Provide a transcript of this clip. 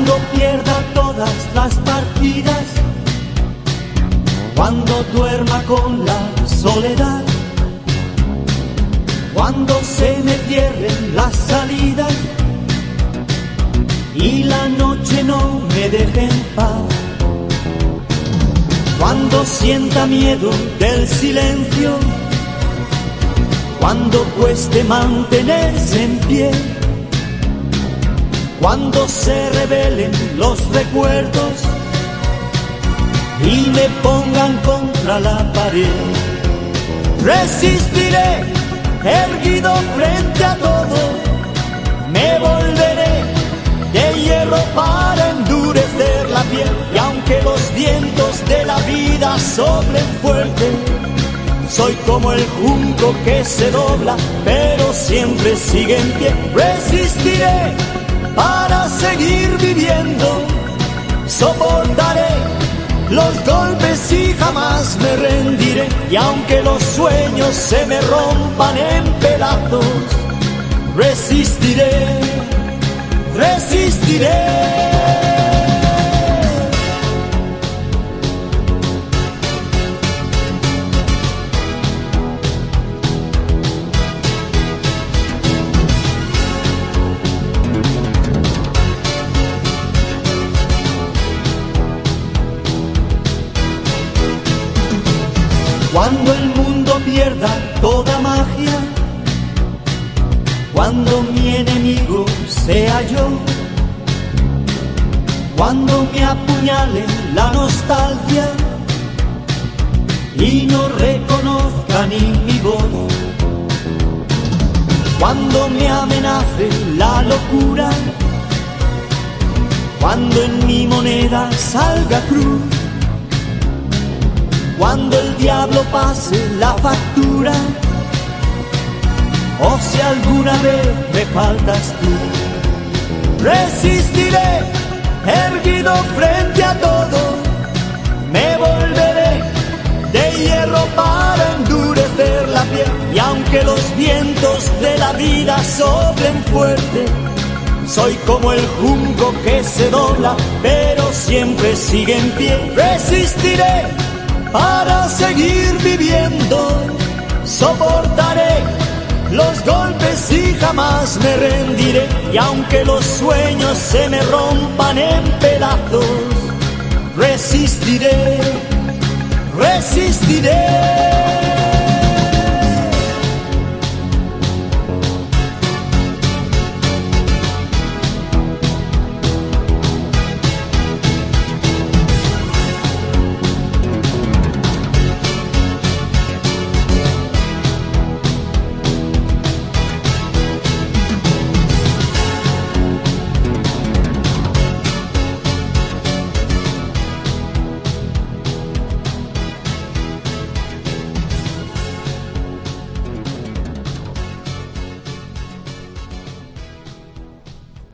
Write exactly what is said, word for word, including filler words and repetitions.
Cuando pierda todas las partidas, cuando duerma con la soledad, cuando se me cierren las salidas y la noche no me deje en paz, cuando sienta miedo del silencio, cuando cueste mantenerse en pie, cuando se revelen los recuerdos y me pongan contra la pared, resistiré erguido frente a todo, me volveré de hierro para endurecer la piel, y aunque los vientos de la vida soplen fuerte, soy como el junco que se dobla, pero siempre sigue en pie. Resistiré para seguir viviendo, soportaré los golpes y jamás me rendiré, y aunque los sueños se me rompan en pedazos, resistiré, resistiré. Cuando el mundo pierda toda magia, cuando mi enemigo sea yo, cuando me apuñale la nostalgia y no reconozca ni mi voz, cuando me amenace la locura, cuando en mi moneda salga cruz, cuando el diablo pase la factura, o si alguna vez me faltas tú, resistiré erguido frente a todo, me volveré de hierro para endurecer la piel, y aunque los vientos de la vida soplen fuerte, soy como el junco que se dobla, pero siempre sigue en pie. Resistiré para seguir viviendo, soportaré los golpes y jamás me rendiré, y aunque los sueños se me rompan en pedazos, resistiré, resistiré.